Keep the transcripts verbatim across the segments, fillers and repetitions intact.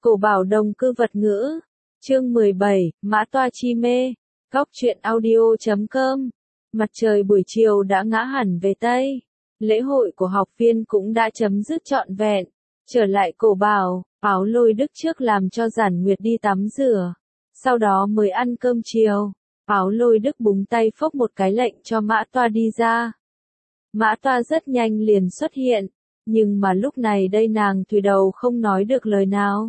Cổ bảo đồng cư vật ngữ. Chương mười bảy, Mã Toa chi mê. Góc truyện audio chấm com. Mặt trời buổi chiều đã ngã hẳn về Tây. Lễ hội của học viên cũng đã chấm dứt trọn vẹn. Trở lại cổ bảo, Áo Lôi Đức trước làm cho Giản Nguyệt đi tắm rửa. Sau đó mới ăn cơm chiều. Áo Lôi Đức búng tay phốc một cái lệnh cho Mã Toa đi ra. Mã Toa rất nhanh liền xuất hiện. Nhưng mà lúc này đây nàng thủy đầu không nói được lời nào.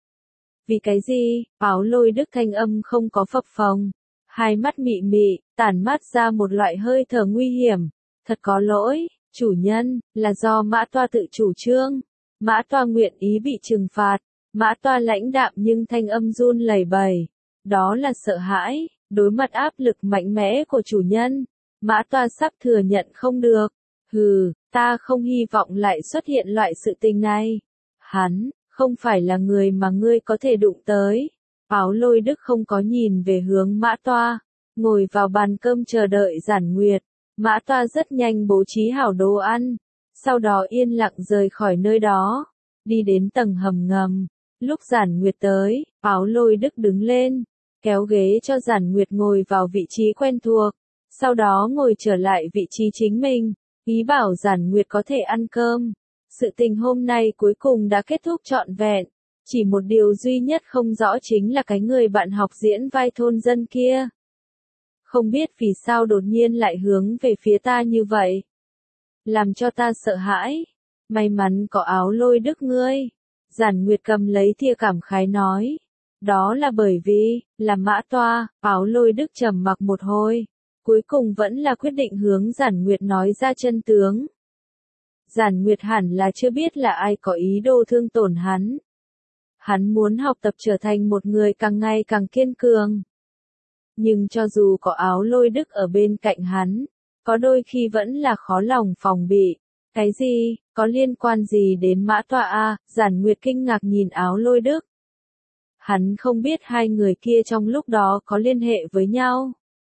Vì cái gì? Áo Lôi Đức thanh âm không có phập phồng. Hai mắt mị mị, tản mát ra một loại hơi thở nguy hiểm. Thật có lỗi, chủ nhân, là do Mã Toa tự chủ trương. Mã Toa nguyện ý bị trừng phạt. Mã Toa lãnh đạm nhưng thanh âm run lẩy bẩy. Đó là sợ hãi, đối mặt áp lực mạnh mẽ của chủ nhân. Mã Toa sắp thừa nhận không được. Hừ, ta không hy vọng lại xuất hiện loại sự tình này. Hắn, không phải là người mà ngươi có thể đụng tới. Áo Lôi Đức không có nhìn về hướng Mã Toa, ngồi vào bàn cơm chờ đợi Giản Nguyệt. Mã Toa rất nhanh bố trí hảo đồ ăn, sau đó yên lặng rời khỏi nơi đó, đi đến tầng hầm ngầm. Lúc Giản Nguyệt tới, Áo Lôi Đức đứng lên, kéo ghế cho Giản Nguyệt ngồi vào vị trí quen thuộc, sau đó ngồi trở lại vị trí chính mình, ý bảo Giản Nguyệt có thể ăn cơm. Sự tình hôm nay cuối cùng đã kết thúc trọn vẹn. Chỉ một điều duy nhất không rõ chính là cái người bạn học diễn vai thôn dân kia. Không biết vì sao đột nhiên lại hướng về phía ta như vậy. Làm cho ta sợ hãi. May mắn có Áo Lôi Đức ngươi. Giản Nguyệt cầm lấy thìa cảm khái nói. Đó là bởi vì, là Mã Toa. Áo Lôi Đức trầm mặc một hồi. Cuối cùng vẫn là quyết định hướng Giản Nguyệt nói ra chân tướng. Giản Nguyệt hẳn là chưa biết là ai có ý đồ thương tổn hắn. Hắn muốn học tập trở thành một người càng ngày càng kiên cường. Nhưng cho dù có Áo Lôi Đức ở bên cạnh hắn, có đôi khi vẫn là khó lòng phòng bị. Cái gì, có liên quan gì đến Mã Toa a? Giản Nguyệt kinh ngạc nhìn Áo Lôi Đức. Hắn không biết hai người kia trong lúc đó có liên hệ với nhau.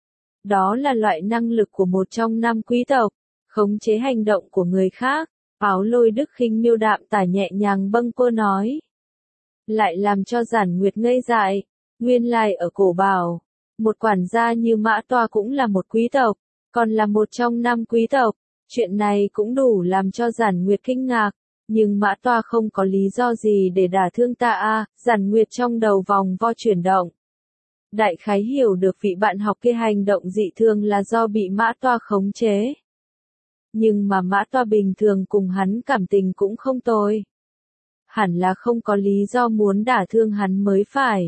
Đó là loại năng lực của một trong năm quý tộc, khống chế hành động của người khác. Áo Lôi Đức khinh miêu đạm tả nhẹ nhàng bâng quơ nói. Lại làm cho Giản Nguyệt ngây dại. Nguyên lai ở cổ bảo, một quản gia như Mã Toa cũng là một quý tộc, còn là một trong năm quý tộc. Chuyện này cũng đủ làm cho Giản Nguyệt kinh ngạc. Nhưng Mã Toa không có lý do gì để đả thương ta a? Giản Nguyệt trong đầu vòng vo chuyển động. Đại khái hiểu được vị bạn học kia hành động dị thường là do bị Mã Toa khống chế. Nhưng mà Mã Toa bình thường cùng hắn cảm tình cũng không tồi. Hẳn là không có lý do muốn đả thương hắn mới phải.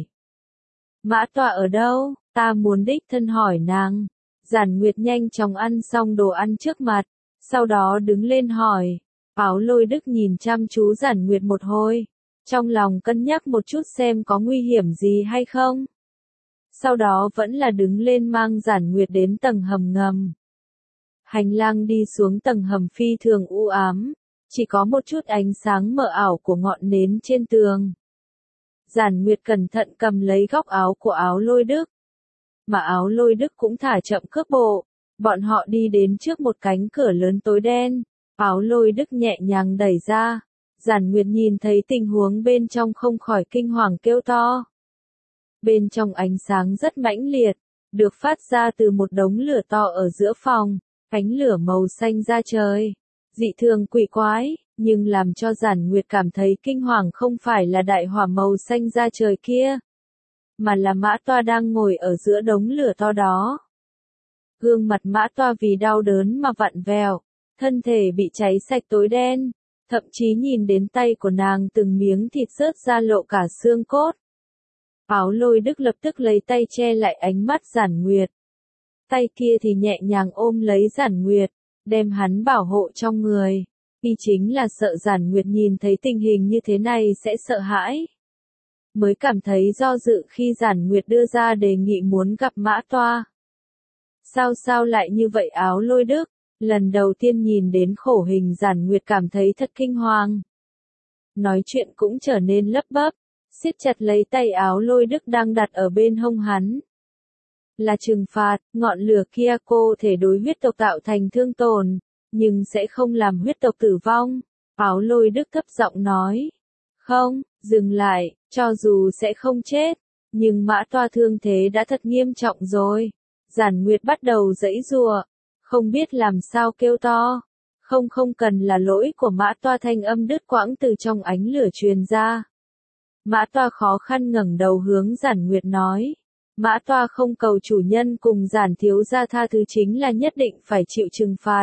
Mã Toa ở đâu? Ta muốn đích thân hỏi nàng. Giản Nguyệt nhanh chóng ăn xong đồ ăn trước mặt, sau đó đứng lên hỏi. Áo Lôi Đức nhìn chăm chú Giản Nguyệt một hồi, trong lòng cân nhắc một chút xem có nguy hiểm gì hay không. Sau đó vẫn là đứng lên mang Giản Nguyệt đến tầng hầm ngầm. Hành lang đi xuống tầng hầm phi thường u ám, chỉ có một chút ánh sáng mờ ảo của ngọn nến trên tường. Giản Nguyệt cẩn thận cầm lấy góc áo của Áo Lôi Đức. Mà Áo Lôi Đức cũng thả chậm cước bộ. Bọn họ đi đến trước một cánh cửa lớn tối đen. Áo Lôi Đức nhẹ nhàng đẩy ra. Giản Nguyệt nhìn thấy tình huống bên trong không khỏi kinh hoàng kêu to. Bên trong ánh sáng rất mãnh liệt, được phát ra từ một đống lửa to ở giữa phòng. Ánh lửa màu xanh da trời. Dị thường quỷ quái, nhưng làm cho Giản Nguyệt cảm thấy kinh hoàng không phải là đại hỏa màu xanh da trời kia, mà là Mã Toa đang ngồi ở giữa đống lửa to đó. Gương mặt Mã Toa vì đau đớn mà vặn vẹo, thân thể bị cháy sạch tối đen, thậm chí nhìn đến tay của nàng từng miếng thịt rớt ra lộ cả xương cốt. Áo Lôi Đức lập tức lấy tay che lại ánh mắt Giản Nguyệt. Tay kia thì nhẹ nhàng ôm lấy Giản Nguyệt, đem hắn bảo hộ trong người. Y chính là sợ Giản Nguyệt nhìn thấy tình hình như thế này sẽ sợ hãi. Mới cảm thấy do dự khi Giản Nguyệt đưa ra đề nghị muốn gặp Mã Toa. Sao sao lại như vậy Áo Lôi Đức? Lần đầu tiên nhìn đến khổ hình Giản Nguyệt cảm thấy thật kinh hoàng. Nói chuyện cũng trở nên lấp bấp, siết chặt lấy tay Áo Lôi Đức đang đặt ở bên hông hắn. Là trừng phạt, ngọn lửa kia cô thể đối huyết tộc tạo thành thương tổn, nhưng sẽ không làm huyết tộc tử vong. Áo Lôi Đức thấp giọng nói. Không, dừng lại, Cho dù sẽ không chết, nhưng Mã Toa thương thế đã thật nghiêm trọng rồi. Giản Nguyệt bắt đầu giãy giụa, không biết làm sao kêu to. Không không cần là lỗi của Mã Toa, thanh âm đứt quãng từ trong ánh lửa truyền ra. Mã Toa khó khăn ngẩng đầu hướng Giản Nguyệt nói. Mã Toa không cầu chủ nhân cùng Giản thiếu gia tha thứ chính là nhất định phải chịu trừng phạt.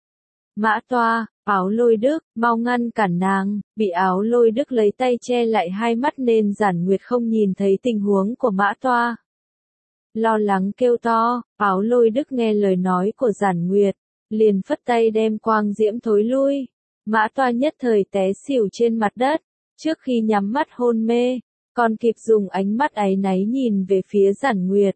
Mã Toa, Áo Lôi Đức, mau ngăn cản nàng, bị Áo Lôi Đức lấy tay che lại hai mắt nên Giản Nguyệt không nhìn thấy tình huống của Mã Toa. Lo lắng kêu to, Áo Lôi Đức nghe lời nói của Giản Nguyệt, liền phất tay đem quang diễm thối lui. Mã Toa nhất thời té xỉu trên mặt đất, trước khi nhắm mắt hôn mê, còn kịp dùng ánh mắt áy náy nhìn về phía Giản Nguyệt.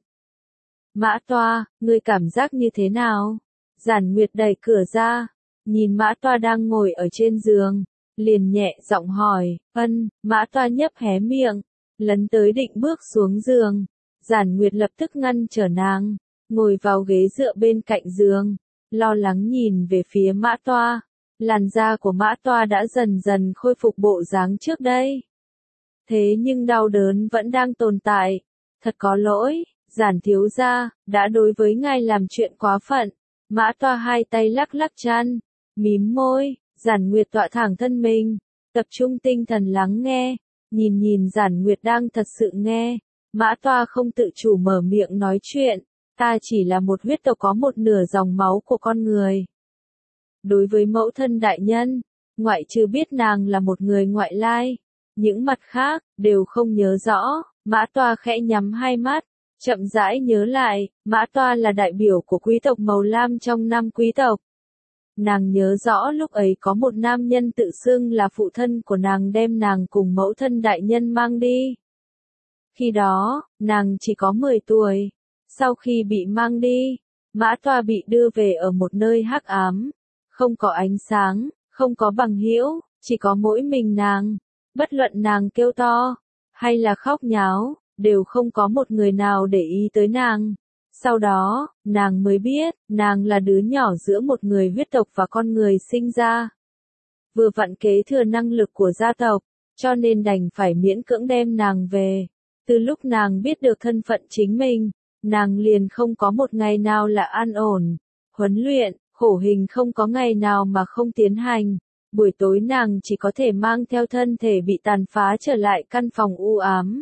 Mã Toa, ngươi cảm giác như thế nào? Giản Nguyệt đẩy cửa ra, nhìn Mã Toa đang ngồi ở trên giường, liền nhẹ giọng hỏi, ân, Mã Toa nhấp hé miệng, lấn tới định bước xuống giường. Giản Nguyệt lập tức ngăn trở nàng, ngồi vào ghế dựa bên cạnh giường, lo lắng nhìn về phía Mã Toa. Làn da của Mã Toa đã dần dần khôi phục bộ dáng trước đây. Thế nhưng đau đớn vẫn đang tồn tại. Thật có lỗi, Giản thiếu gia, đã đối với ngài làm chuyện quá phận. Mã Toa hai tay lắc lắc chăn, mím môi. Giản Nguyệt tọa thẳng thân mình, tập trung tinh thần lắng nghe, nhìn nhìn Giản Nguyệt đang thật sự nghe. Mã Toa không tự chủ mở miệng nói chuyện, ta chỉ là một huyết tộc có một nửa dòng máu của con người. Đối với mẫu thân đại nhân, ngoại trừ biết nàng là một người ngoại lai, những mặt khác, đều không nhớ rõ. Mã Toa khẽ nhắm hai mắt, chậm rãi nhớ lại, Mã Toa là đại biểu của quý tộc màu lam trong năm quý tộc. Nàng nhớ rõ lúc ấy có một nam nhân tự xưng là phụ thân của nàng đem nàng cùng mẫu thân đại nhân mang đi. Khi đó, nàng chỉ có mười tuổi. Sau khi bị mang đi, Mã Toa bị đưa về ở một nơi hắc ám, không có ánh sáng, không có bằng hữu, chỉ có mỗi mình nàng. Bất luận nàng kêu to, hay là khóc nháo, đều không có một người nào để ý tới nàng. Sau đó, nàng mới biết, nàng là đứa nhỏ giữa một người huyết tộc và con người sinh ra. Vừa vặn kế thừa năng lực của gia tộc, cho nên đành phải miễn cưỡng đem nàng về. Từ lúc nàng biết được thân phận chính mình, nàng liền không có một ngày nào là an ổn. Huấn luyện, khổ hình không có ngày nào mà không tiến hành. Buổi tối nàng chỉ có thể mang theo thân thể bị tàn phá trở lại căn phòng u ám.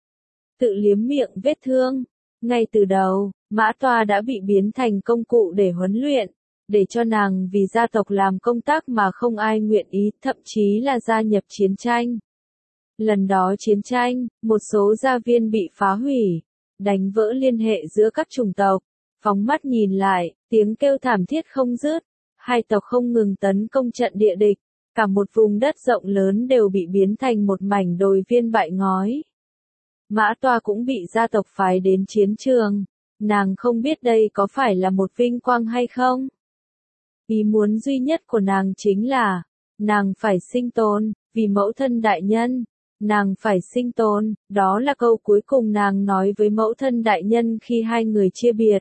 Tự liếm miệng vết thương. Ngay từ đầu, Mã Toa đã bị biến thành công cụ để huấn luyện, để cho nàng vì gia tộc làm công tác mà không ai nguyện ý, thậm chí là gia nhập chiến tranh. Lần đó chiến tranh, một số gia viên bị phá hủy, đánh vỡ liên hệ giữa các chủng tộc. Phóng mắt nhìn lại, tiếng kêu thảm thiết không dứt, hai tộc không ngừng tấn công trận địa địch, cả một vùng đất rộng lớn đều bị biến thành một mảnh đồi viên bại ngói. Mã Toa cũng bị gia tộc phái đến chiến trường, nàng không biết đây có phải là một vinh quang hay không. Ý muốn duy nhất của nàng chính là, nàng phải sinh tồn, vì mẫu thân đại nhân, nàng phải sinh tồn, đó là câu cuối cùng nàng nói với mẫu thân đại nhân khi hai người chia biệt.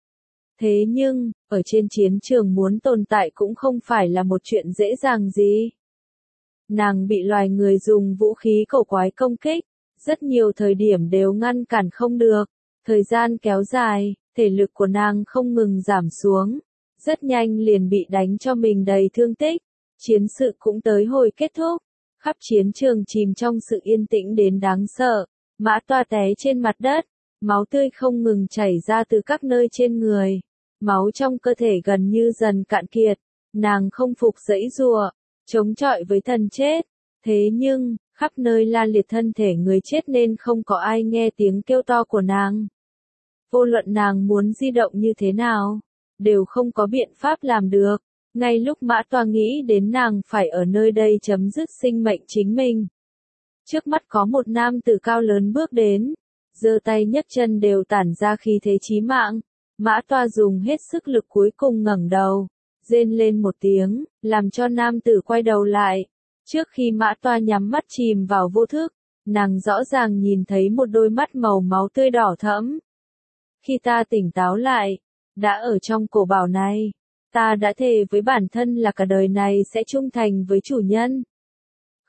Thế nhưng, ở trên chiến trường muốn tồn tại cũng không phải là một chuyện dễ dàng gì. Nàng bị loài người dùng vũ khí cổ quái công kích, rất nhiều thời điểm đều ngăn cản không được. Thời gian kéo dài, thể lực của nàng không ngừng giảm xuống, rất nhanh liền bị đánh cho mình đầy thương tích. Chiến sự cũng tới hồi kết thúc, khắp chiến trường chìm trong sự yên tĩnh đến đáng sợ. Mã Toa té trên mặt đất, máu tươi không ngừng chảy ra từ các nơi trên người. Máu trong cơ thể gần như dần cạn kiệt, nàng không phục giãy giụa, chống chọi với thần chết. Thế nhưng, khắp nơi la liệt thân thể người chết nên không có ai nghe tiếng kêu to của nàng. Vô luận nàng muốn di động như thế nào, đều không có biện pháp làm được. Ngay lúc Mã Toa nghĩ đến nàng phải ở nơi đây chấm dứt sinh mệnh chính mình. Trước mắt có một nam tử cao lớn bước đến, giơ tay nhấc chân đều tản ra khí thế chí mạng. Mã Toa dùng hết sức lực cuối cùng ngẩng đầu, rên lên một tiếng, làm cho nam tử quay đầu lại. Trước khi Mã Toa nhắm mắt chìm vào vô thức, nàng rõ ràng nhìn thấy một đôi mắt màu máu tươi đỏ thẫm. Khi ta tỉnh táo lại, đã ở trong cổ bảo này, ta đã thề với bản thân là cả đời này sẽ trung thành với chủ nhân.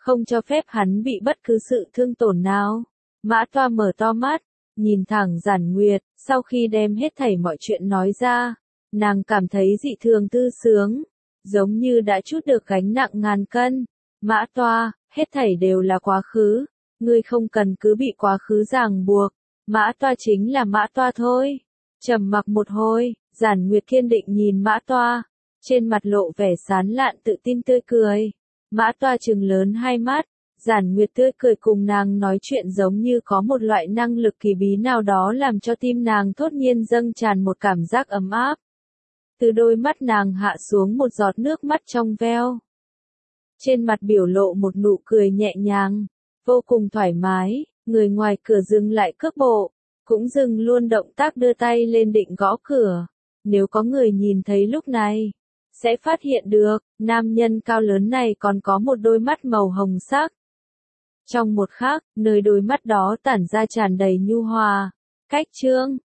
không cho phép hắn bị bất cứ sự thương tổn nào. Mã Toa mở to mắt, nhìn thẳng Giản Nguyệt, sau khi đem hết thảy mọi chuyện nói ra, nàng cảm thấy dị thường tư sướng, giống như đã trút được gánh nặng ngàn cân. Mã Toa, hết thảy đều là quá khứ, ngươi không cần cứ bị quá khứ ràng buộc, Mã Toa chính là Mã Toa thôi. Trầm mặc một hồi, Giản Nguyệt kiên định nhìn Mã Toa, trên mặt lộ vẻ sán lạn tự tin tươi cười. Mã Toa trừng lớn hai mắt, Giản Nguyệt tươi cười cùng nàng nói chuyện giống như có một loại năng lực kỳ bí nào đó làm cho tim nàng thốt nhiên dâng tràn một cảm giác ấm áp. Từ đôi mắt nàng hạ xuống một giọt nước mắt trong veo. Trên mặt biểu lộ một nụ cười nhẹ nhàng, vô cùng thoải mái, người ngoài cửa dừng lại cước bộ, cũng dừng luôn động tác đưa tay lên định gõ cửa. Nếu có người nhìn thấy lúc này, sẽ phát hiện được, nam nhân cao lớn này còn có một đôi mắt màu hồng sắc. Trong một khắc, nơi đôi mắt đó tản ra tràn đầy nhu hòa, cách trương.